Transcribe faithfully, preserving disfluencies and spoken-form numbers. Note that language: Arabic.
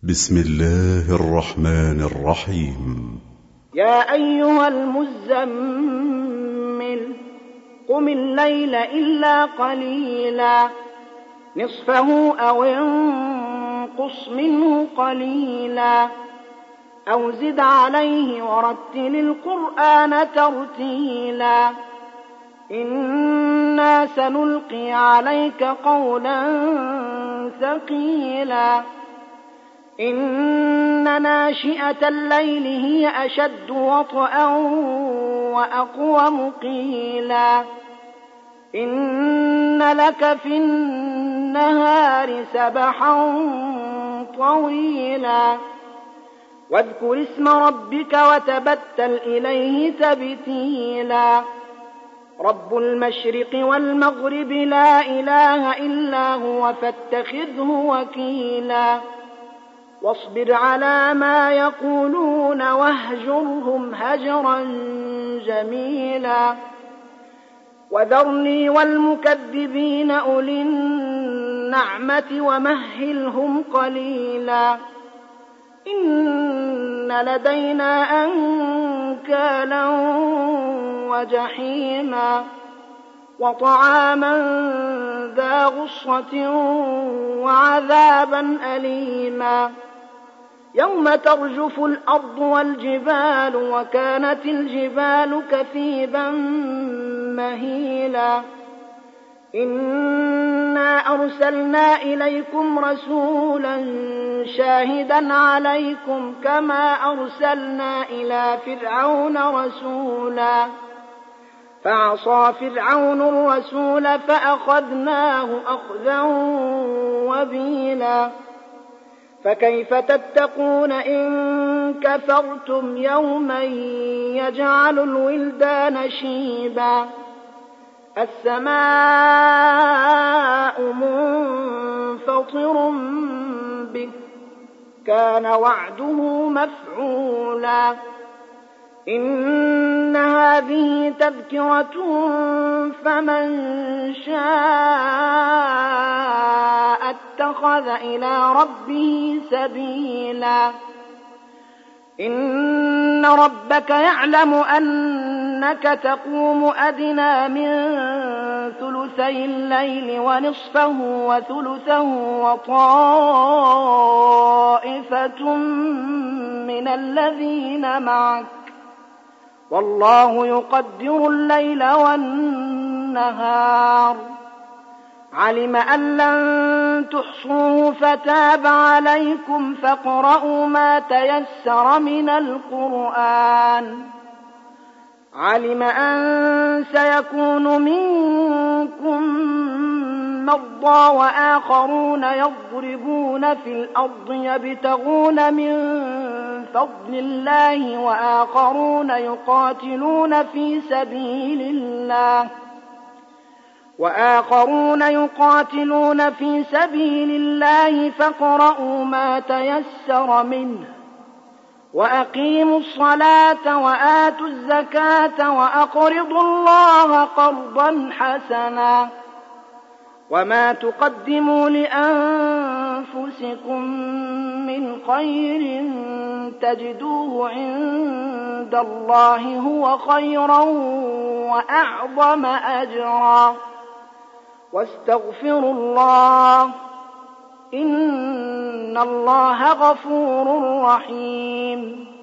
بسم الله الرحمن الرحيم. يا أيها المزمل قم الليل إلا قليلا نصفه أو انقص منه قليلا أو زد عليه ورتل القرآن ترتيلا إنا سنلقي عليك قولا ثقيلا إن ناشئة الليل هي أشد وطئا وأقوم قيلا إن لك في النهار سبحا طويلا واذكر اسم ربك وتبتل إليه تبتيلا رب المشرق والمغرب لا إله إلا هو فاتخذه وكيلا واصبر على ما يقولون واهجرهم هجرا جميلا وذرني والمكذبين أولي النعمة ومهلهم قليلا إن لدينا أنكالا وجحيما وطعاما ذا غصة وعذابا أليما يوم ترجف الأرض والجبال وكانت الجبال كثيبا مهيلا إنا أرسلنا إليكم رسولا شاهدا عليكم كما أرسلنا إلى فرعون رسولا فعصى فرعون الرسول فأخذناه أخذا وبيلا فكيف تتقون إن كفرتم يوما يجعل الولدان شيبا السماء منفطر به كان وعده مفعولا إن هذه تذكرة فمن شاء اتخذ إلى ربه سبيلا إن ربك يعلم أنك تقوم أدنى من ثلثي الليل ونصفه وثلثه وطائفة من الذين معك والله يقدر الليل والنهار علم أن لن تحصوه فتاب عليكم فاقرؤوا ما تيسر من القرآن علم أن سيكون منكم مرضى وآخرون يضربون في الأرض يبتغون من فضل الله وآخرون يقاتلون في سبيل الله وآخرون يقاتلون في سبيل الله فاقرؤوا ما تيسر منه وأقيموا الصلاة وآتوا الزكاة وأقرضوا الله قرضا حسنا وما تقدموا لأنفسكم من خير تجدوه عند الله هو خيرا وأعظم أجرا واستغفروا الله إن الله غفور رحيم